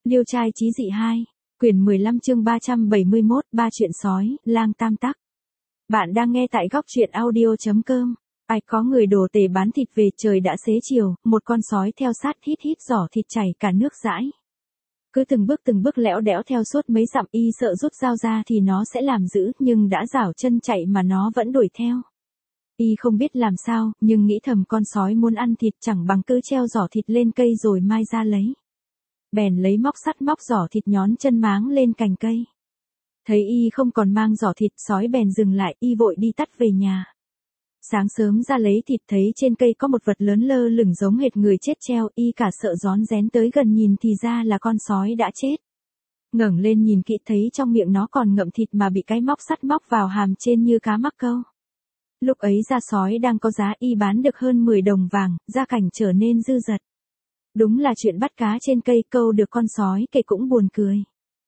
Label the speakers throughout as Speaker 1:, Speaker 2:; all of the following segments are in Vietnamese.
Speaker 1: Liêu trai chí dị 2, quyển 15 chương 371, ba chuyện sói, lang tam tắc. Bạn đang nghe tại góc truyện audio.com. Ai có người đồ tể bán thịt về, trời đã xế chiều, một con sói theo sát hít hít giỏ thịt chảy cả nước dãi. Cứ từng bước lẽo đẽo theo suốt mấy dặm, y sợ rút dao ra thì nó sẽ làm dữ, nhưng đã giảo chân chạy mà nó vẫn đuổi theo. Y không biết làm sao, nhưng nghĩ thầm con sói muốn ăn thịt chẳng bằng cứ treo giỏ thịt lên cây rồi mai ra lấy. Bèn lấy móc sắt móc giỏ thịt nhón chân máng lên cành cây. Thấy y không còn mang giỏ thịt, sói bèn dừng lại, y vội đi tắt về nhà. Sáng sớm ra lấy thịt, thấy trên cây có một vật lớn lơ lửng giống hệt người chết treo, y cả sợ rón rén tới gần nhìn thì ra là con sói đã chết. Ngẩng lên nhìn kỹ thấy trong miệng nó còn ngậm thịt mà bị cái móc sắt móc vào hàm trên như cá mắc câu. Lúc ấy da sói đang có giá, y bán được hơn 10 đồng vàng, gia cảnh trở nên dư dật. Đúng là chuyện bắt cá trên cây, câu được con sói kể cũng buồn cười.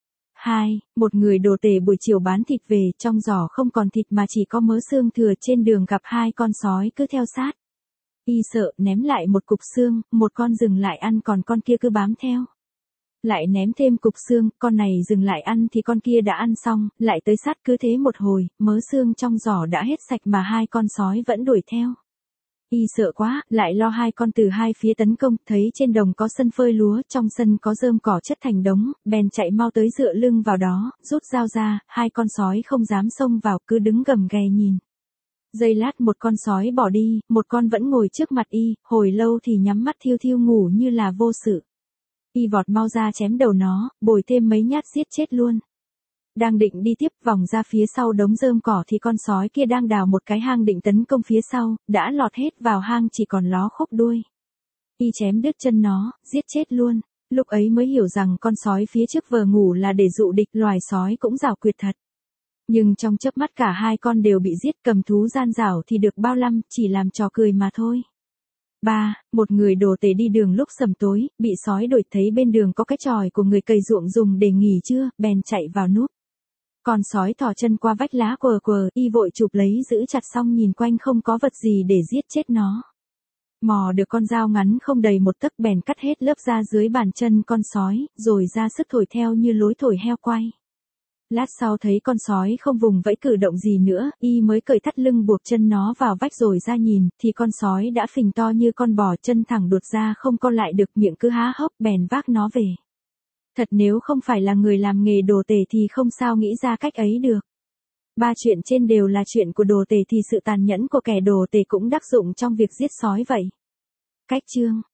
Speaker 1: 2. Một người đồ tể buổi chiều bán thịt về, trong giỏ không còn thịt mà chỉ có mớ xương thừa, trên đường gặp hai con sói cứ theo sát. Y sợ, ném lại một cục xương, một con dừng lại ăn còn con kia cứ bám theo. Lại ném thêm cục xương, con này dừng lại ăn thì con kia đã ăn xong, lại tới sát, cứ thế một hồi, mớ xương trong giỏ đã hết sạch mà hai con sói vẫn đuổi theo. Y sợ quá, lại lo hai con từ hai phía tấn công, thấy trên đồng có sân phơi lúa, trong sân có rơm cỏ chất thành đống, bèn chạy mau tới dựa lưng vào đó, rút dao ra, hai con sói không dám xông vào, cứ đứng gầm ghè nhìn. Giây lát một con sói bỏ đi, một con vẫn ngồi trước mặt y, hồi lâu thì nhắm mắt thiêu thiêu ngủ như là vô sự. Y vọt mau ra chém đầu nó, bồi thêm mấy nhát giết chết luôn. Đang định đi tiếp vòng ra phía sau đống rơm cỏ thì con sói kia đang đào một cái hang định tấn công phía sau, đã lọt hết vào hang chỉ còn ló khúc đuôi. Y chém đứt chân nó, giết chết luôn. Lúc ấy mới hiểu rằng con sói phía trước vờ ngủ là để dụ địch, loài sói cũng giảo quyệt thật. Nhưng trong chớp mắt cả hai con đều bị giết, cầm thú gian giảo thì được bao năm, chỉ làm trò cười mà thôi. 3. Một người đồ tể đi đường lúc sầm tối, bị sói đuổi, thấy bên đường có cái chòi của người cày ruộng dùng để nghỉ trưa, bèn chạy vào núp. Con sói thò chân qua vách lá quờ, y vội chụp lấy giữ chặt, xong nhìn quanh không có vật gì để giết chết nó. Mò được con dao ngắn không đầy một tấc, bèn cắt hết lớp da dưới bàn chân con sói, rồi ra sức thổi theo như lối thổi heo quay. Lát sau thấy con sói không vùng vẫy cử động gì nữa, y mới cởi thắt lưng buộc chân nó vào vách rồi ra nhìn, thì con sói đã phình to như con bò, chân thẳng đuột ra không co lại được, miệng cứ há hốc, bèn vác nó về. Thật nếu không phải là người làm nghề đồ tể thì không sao nghĩ ra cách ấy được. Ba chuyện trên đều là chuyện của đồ tể thì sự tàn nhẫn của kẻ đồ tể cũng đắc dụng trong việc giết sói vậy. Cách chương